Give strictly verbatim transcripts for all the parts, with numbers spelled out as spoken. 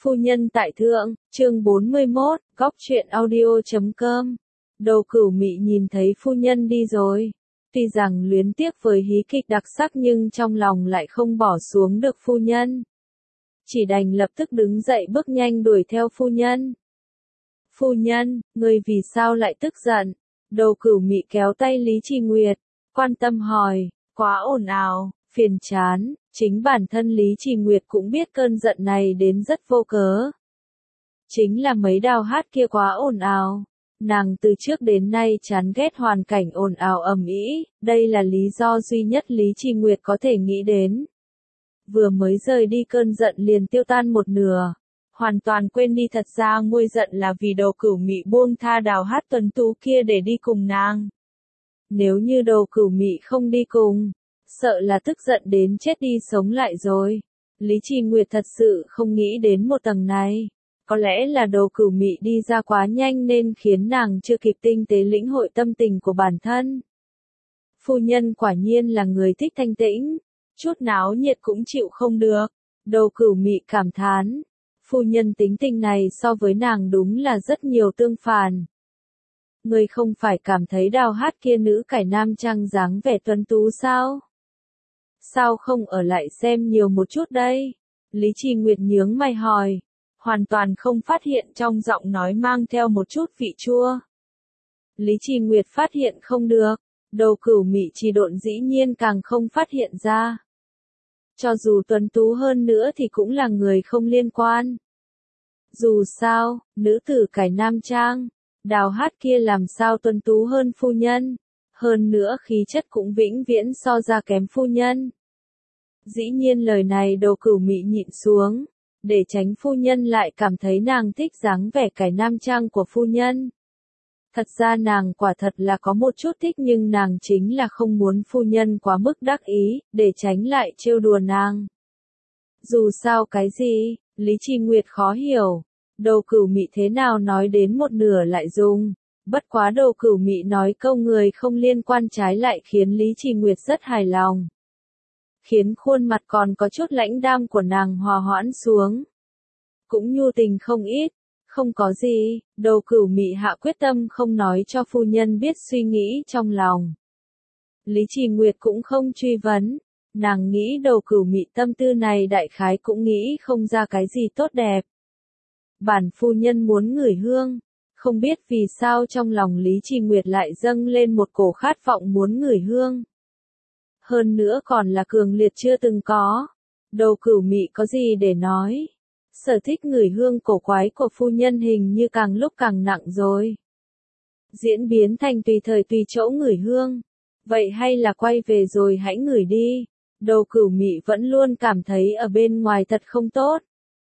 Phu nhân tại thượng, chương bốn mươi mốt, góc truyện audio chấm com. Đầu Cửu Mị nhìn thấy phu nhân đi rồi. Tuy rằng luyến tiếc với hí kịch đặc sắc nhưng trong lòng lại không bỏ xuống được phu nhân. Chỉ đành lập tức đứng dậy bước nhanh đuổi theo phu nhân. Phu nhân, người vì sao lại tức giận? Đầu Cửu Mị kéo tay Lý Trì Nguyệt, quan tâm hỏi, quá ồn ào, phiền chán. Chính bản thân Lý Trì Nguyệt cũng biết cơn giận này đến rất vô cớ. Chính là mấy đào hát kia quá ồn ào. Nàng từ trước đến nay chán ghét hoàn cảnh ồn ào ầm ĩ, đây là lý do duy nhất Lý Trì Nguyệt có thể nghĩ đến. Vừa mới rời đi cơn giận liền tiêu tan một nửa. Hoàn toàn quên đi thật ra nguôi giận là vì Đầu Cửu Mị buông tha đào hát tuấn tú kia để đi cùng nàng. Nếu như Đầu Cửu Mị không đi cùng, sợ là tức giận đến chết đi sống lại rồi. Lý Trì Nguyệt thật sự không nghĩ đến một tầng này. Có lẽ là Đầu Cửu Mị đi ra quá nhanh nên khiến nàng chưa kịp tinh tế lĩnh hội tâm tình của bản thân. Phu nhân quả nhiên là người thích thanh tĩnh, chút náo nhiệt cũng chịu không được. Đầu Cửu Mị cảm thán, phu nhân tính tình này so với nàng đúng là rất nhiều tương phản. Người không phải cảm thấy đào hát kia nữ cải nam trang dáng vẻ tuấn tú sao? Sao không ở lại xem nhiều một chút đây? Lý Trì Nguyệt nhướng mày hỏi, hoàn toàn không phát hiện trong giọng nói mang theo một chút vị chua. Lý Trì Nguyệt phát hiện không được, Đầu Cửu Mị trì độn dĩ nhiên càng không phát hiện ra. Cho dù tuấn tú hơn nữa thì cũng là người không liên quan. Dù sao, nữ tử cải nam trang, đào hát kia làm sao tuấn tú hơn phu nhân, hơn nữa khí chất cũng vĩnh viễn so ra kém phu nhân. Dĩ nhiên lời này Đầu Cửu Mị nhịn xuống, để tránh phu nhân lại cảm thấy nàng thích dáng vẻ cải nam trang của phu nhân. Thật ra nàng quả thật là có một chút thích nhưng nàng chính là không muốn phu nhân quá mức đắc ý, để tránh lại trêu đùa nàng. Dù sao cái gì, Lý Trì Nguyệt khó hiểu. Đầu Cửu Mị thế nào nói đến một nửa lại dùng. Bất quá Đầu Cửu Mị nói câu người không liên quan trái lại khiến Lý Trì Nguyệt rất hài lòng. Khiến khuôn mặt còn có chút lãnh đam của nàng hòa hoãn xuống. Cũng nhu tình không ít. Không có gì, Đầu Cửu Mị hạ quyết tâm không nói cho phu nhân biết suy nghĩ trong lòng. Lý Trì Nguyệt cũng không truy vấn. Nàng nghĩ Đầu Cửu Mị tâm tư này đại khái cũng nghĩ không ra cái gì tốt đẹp. Bản phu nhân muốn ngửi hương. Không biết vì sao trong lòng Lý Trì Nguyệt lại dâng lên một cổ khát vọng muốn ngửi hương. Hơn nữa còn là cường liệt chưa từng có. Đầu Cửu Mị có gì để nói. Sở thích ngửi hương cổ quái của phu nhân hình như càng lúc càng nặng rồi. Diễn biến thành tùy thời tùy chỗ ngửi hương. Vậy hay là quay về rồi hãy ngửi đi. Đầu Cửu Mị vẫn luôn cảm thấy ở bên ngoài thật không tốt.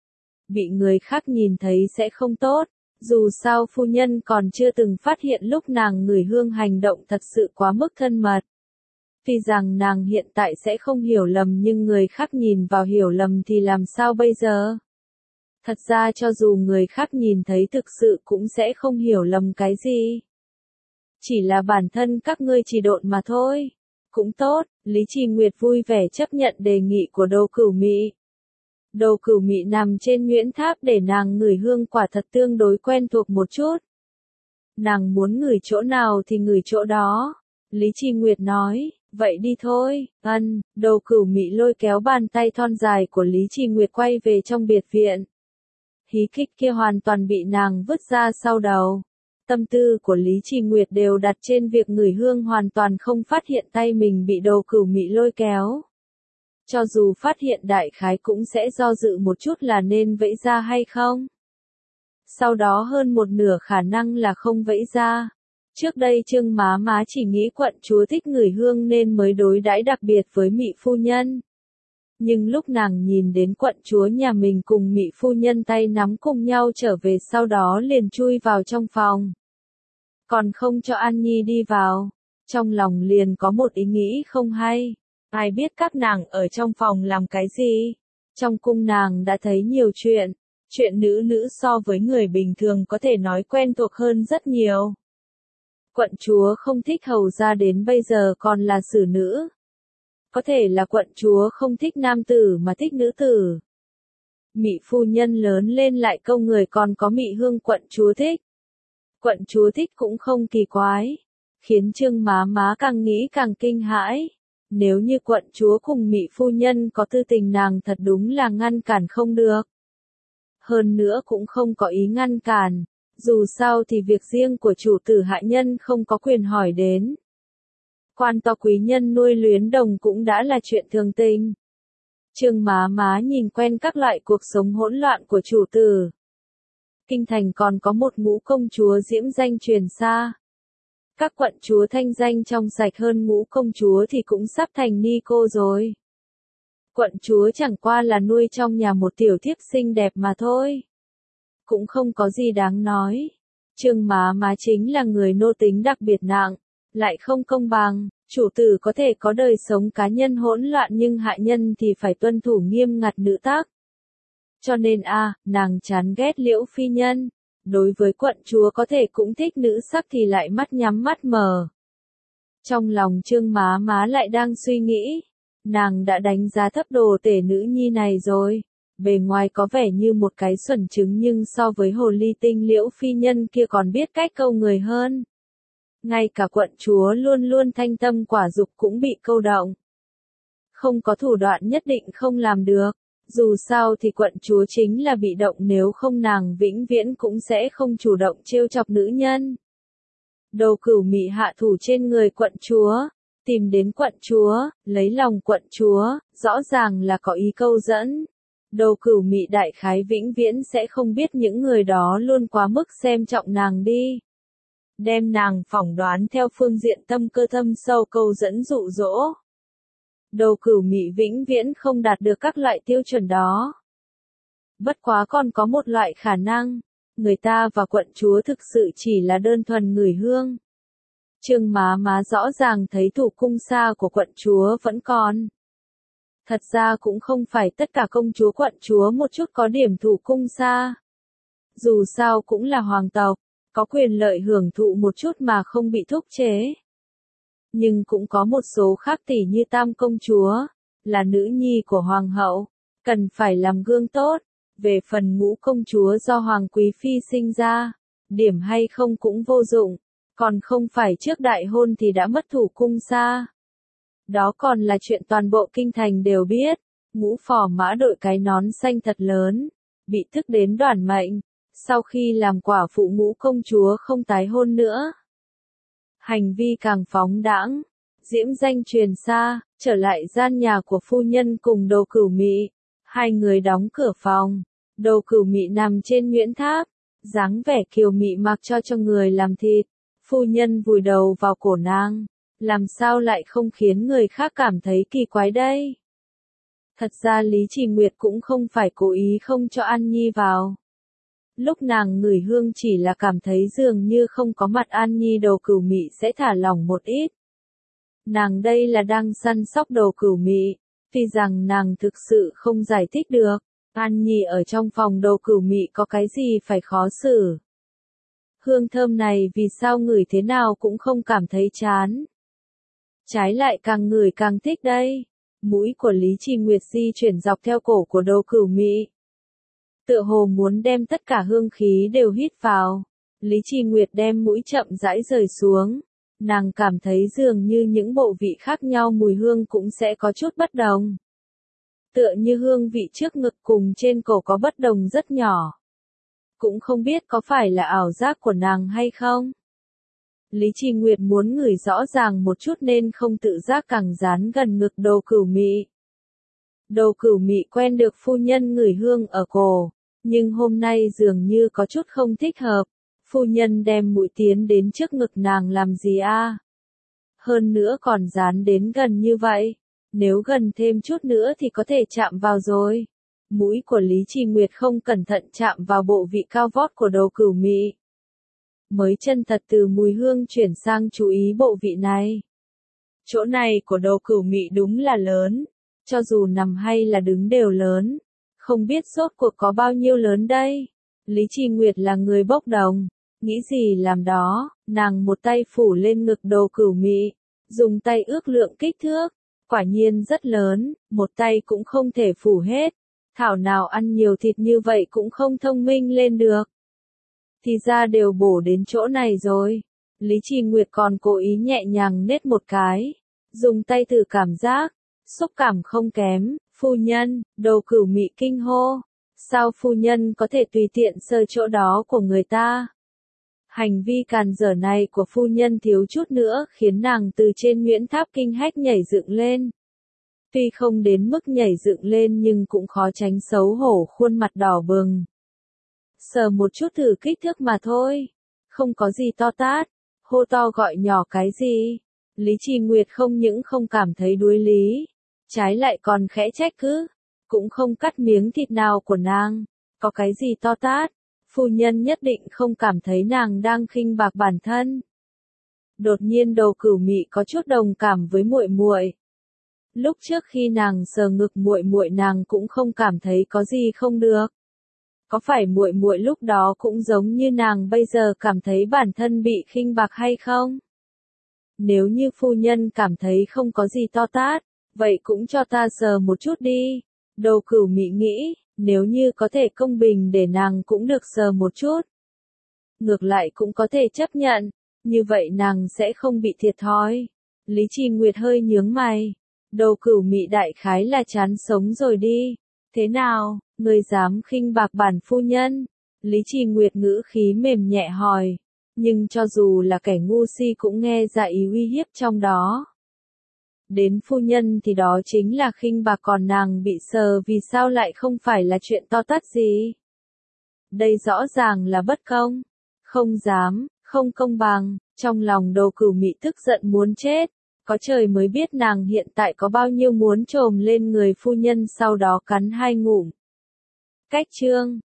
Bị người khác nhìn thấy sẽ không tốt. Dù sao phu nhân còn chưa từng phát hiện lúc nàng ngửi hương hành động thật sự quá mức thân mật. Tuy rằng nàng hiện tại sẽ không hiểu lầm nhưng người khác nhìn vào hiểu lầm thì làm sao bây giờ? Thật ra cho dù người khác nhìn thấy thực sự cũng sẽ không hiểu lầm cái gì. Chỉ là bản thân các ngươi trì độn mà thôi. Cũng tốt, Lý Trì Nguyệt vui vẻ chấp nhận đề nghị của Đầu Cửu Mị. Đầu Cửu Mị nằm trên nhuyễn tháp để nàng ngửi hương quả thật tương đối quen thuộc một chút. Nàng muốn ngửi chỗ nào thì ngửi chỗ đó. Lý Trì Nguyệt nói, vậy đi thôi, ân, Đầu Cửu Mị lôi kéo bàn tay thon dài của Lý Trì Nguyệt quay về trong biệt viện. Hí kịch kia hoàn toàn bị nàng vứt ra sau đầu. Tâm tư của Lý Trì Nguyệt đều đặt trên việc ngửi hương hoàn toàn không phát hiện tay mình bị Đầu Cửu Mị lôi kéo. Cho dù phát hiện đại khái cũng sẽ do dự một chút là nên vẫy ra hay không. Sau đó hơn một nửa khả năng là không vẫy ra. Trước đây Trương Má Má chỉ nghĩ quận chúa thích ngửi hương nên mới đối đãi đặc biệt với Mị phu nhân. Nhưng lúc nàng nhìn đến quận chúa nhà mình cùng Mị phu nhân tay nắm cùng nhau trở về sau đó liền chui vào trong phòng. Còn không cho An Nhi đi vào. Trong lòng liền có một ý nghĩ không hay. Ai biết các nàng ở trong phòng làm cái gì? Trong cung nàng đã thấy nhiều chuyện. Chuyện nữ nữ so với người bình thường có thể nói quen thuộc hơn rất nhiều. Quận chúa không thích hầu gia đến bây giờ còn là xử nữ. Có thể là quận chúa không thích nam tử mà thích nữ tử. Mị phu nhân lớn lên lại câu người còn có Mị Hương quận chúa thích. Quận chúa thích cũng không kỳ quái, khiến Trương má má càng nghĩ càng kinh hãi. Nếu như quận chúa cùng Mị phu nhân có tư tình nàng thật đúng là ngăn cản không được. Hơn nữa cũng không có ý ngăn cản, dù sao thì việc riêng của chủ tử hạ nhân không có quyền hỏi đến. Quan to quý nhân nuôi luyến đồng cũng đã là chuyện thường tình. Trương má má nhìn quen các loại cuộc sống hỗn loạn của chủ tử. Kinh thành còn có một ngũ công chúa diễm danh truyền xa. Các quận chúa thanh danh trong sạch hơn ngũ công chúa thì cũng sắp thành ni cô rồi. Quận chúa chẳng qua là nuôi trong nhà một tiểu thiếp xinh đẹp mà thôi. Cũng không có gì đáng nói. Trương má má chính là người nô tính đặc biệt nặng, lại không công bằng. Chủ tử có thể có đời sống cá nhân hỗn loạn nhưng hạ nhân thì phải tuân thủ nghiêm ngặt nữ tắc. Cho nên a, à, nàng chán ghét Liễu phi nhân. Đối với quận chúa có thể cũng thích nữ sắc thì lại mắt nhắm mắt mở. Trong lòng Trương má má lại đang suy nghĩ. Nàng đã đánh giá thấp đồ tể nữ nhi này rồi. Bề ngoài có vẻ như một cái xuẩn trứng nhưng so với hồ ly tinh Liễu phi nhân kia còn biết cách câu người hơn. Ngay cả quận chúa luôn luôn thanh tâm quả dục cũng bị câu động. Không có thủ đoạn nhất định không làm được. Dù sao thì quận chúa chính là bị động, nếu không nàng vĩnh viễn cũng sẽ không chủ động trêu chọc nữ nhân. Đầu Cửu Mị hạ thủ trên người quận chúa, tìm đến quận chúa, lấy lòng quận chúa, rõ ràng là có ý câu dẫn. Đầu Cửu Mị đại khái vĩnh viễn sẽ không biết những người đó luôn quá mức xem trọng nàng đi. Đem nàng phỏng đoán theo phương diện tâm cơ thâm sâu câu dẫn dụ dỗ. Đầu Cửu Mị vĩnh viễn không đạt được các loại tiêu chuẩn đó. Bất quá còn có một loại khả năng, người ta và quận chúa thực sự chỉ là đơn thuần ngửi hương. Trương má má rõ ràng thấy thủ cung xa của quận chúa vẫn còn. Thật ra cũng không phải tất cả công chúa quận chúa một chút có điểm thủ cung xa. Dù sao cũng là hoàng tộc, có quyền lợi hưởng thụ một chút mà không bị thúc chế. Nhưng cũng có một số khác tỷ như Tam công chúa, là nữ nhi của hoàng hậu, cần phải làm gương tốt. Về phần Ngũ công chúa do hoàng quý phi sinh ra, điểm hay không cũng vô dụng, còn không phải trước đại hôn thì đã mất thủ cung xa. Đó còn là chuyện toàn bộ kinh thành đều biết. Ngũ phò mã đội cái nón xanh thật lớn, bị thức đến đoản mệnh, sau khi làm quả phụ Ngũ công chúa không tái hôn nữa. Hành vi càng phóng đãng, diễm danh truyền xa, trở lại gian nhà của phu nhân cùng Đầu Cửu Mị. Hai người đóng cửa phòng, Đầu Cửu Mị nằm trên nhuyễn tháp, dáng vẻ kiều mị mặc cho cho người làm thịt. Phu nhân vùi đầu vào cổ nàng, làm sao lại không khiến người khác cảm thấy kỳ quái đây? Thật ra Lý Trì Nguyệt cũng không phải cố ý không cho An Nhi vào. Lúc nàng ngửi hương chỉ là cảm thấy dường như không có mặt An Nhi Đầu Cửu Mị sẽ thả lỏng một ít. Nàng đây là đang săn sóc Đầu Cửu Mị, tuy rằng nàng thực sự không giải thích được, An Nhi ở trong phòng Đầu Cửu Mị có cái gì phải khó xử. Hương thơm này vì sao ngửi thế nào cũng không cảm thấy chán. Trái lại càng ngửi càng thích đây. Mũi của Lý Trì Nguyệt di chuyển dọc theo cổ của Đầu Cửu Mị. Tựa hồ muốn đem tất cả hương khí đều hít vào. Lý Trì Nguyệt đem mũi chậm rãi rời xuống. Nàng cảm thấy dường như những bộ vị khác nhau mùi hương cũng sẽ có chút bất đồng. Tựa như hương vị trước ngực cùng trên cổ có bất đồng rất nhỏ. Cũng không biết có phải là ảo giác của nàng hay không. Lý Trì Nguyệt muốn ngửi rõ ràng một chút nên không tự giác càng dán gần ngực Đầu Cửu Mị. Đầu Cửu Mị quen được phu nhân ngửi hương ở cổ, nhưng hôm nay dường như có chút không thích hợp. Phu nhân đem mũi tiến đến trước ngực nàng làm gì a? À? Hơn nữa còn dán đến gần như vậy, nếu gần thêm chút nữa thì có thể chạm vào rồi. Mũi của Lý Trì Nguyệt không cẩn thận chạm vào bộ vị cao vót của Đầu Cửu Mị. Mới chân thật từ mùi hương chuyển sang chú ý bộ vị này. Chỗ này của Đầu Cửu Mị đúng là lớn, cho dù nằm hay là đứng đều lớn. Không biết rốt cuộc có bao nhiêu lớn đây. Lý Trì Nguyệt là người bốc đồng, nghĩ gì làm đó, nàng một tay phủ lên ngực Đầu Cửu Mị, dùng tay ước lượng kích thước, quả nhiên rất lớn, một tay cũng không thể phủ hết. Thảo nào ăn nhiều thịt như vậy cũng không thông minh lên được. Thì ra đều bổ đến chỗ này rồi. Lý Trì Nguyệt còn cố ý nhẹ nhàng nết một cái. Dùng tay thử cảm giác. Xúc cảm không kém. Phu nhân, Đầu Cửu Mị kinh hô. Sao phu nhân có thể tùy tiện sờ chỗ đó của người ta? Hành vi càn dở này của phu nhân thiếu chút nữa khiến nàng từ trên Nguyễn Tháp kinh hách nhảy dựng lên. Tuy không đến mức nhảy dựng lên nhưng cũng khó tránh xấu hổ khuôn mặt đỏ bừng. Sờ một chút thử kích thước mà thôi. Không có gì to tát. Hô to gọi nhỏ cái gì. Lý Trì Nguyệt không những không cảm thấy đuối lý. Trái lại còn khẽ trách cứ. Cũng không cắt miếng thịt nào của nàng. Có cái gì to tát. Phu nhân nhất định không cảm thấy nàng đang khinh bạc bản thân. Đột nhiên Đầu Cửu Mị có chút đồng cảm với muội muội. Lúc trước khi nàng sờ ngực muội muội nàng cũng không cảm thấy có gì không được. Có phải muội muội lúc đó cũng giống như nàng bây giờ cảm thấy bản thân bị khinh bạc hay không? Nếu như phu nhân cảm thấy không có gì to tát, vậy cũng cho ta sờ một chút đi. Đầu Cửu Mị nghĩ, nếu như có thể công bình để nàng cũng được sờ một chút. Ngược lại cũng có thể chấp nhận, như vậy nàng sẽ không bị thiệt thòi. Lý Trì Nguyệt hơi nhướng mày. Đầu Cửu Mị đại khái là chán sống rồi đi. Thế nào, người dám khinh bạc bản phu nhân? Lý Trì Nguyệt ngữ khí mềm nhẹ hỏi. Nhưng cho dù là kẻ ngu si cũng nghe ra ý uy hiếp trong đó. Đến phu nhân thì đó chính là khinh bạc, còn nàng bị sờ vì sao lại không phải là chuyện to tát gì? Đây rõ ràng là bất công. Không dám, không công bằng. Trong lòng Đầu Cửu Mị tức giận muốn chết. Có trời mới biết nàng hiện tại có bao nhiêu muốn trồm lên người phu nhân sau đó cắn hai ngụm. Cách chương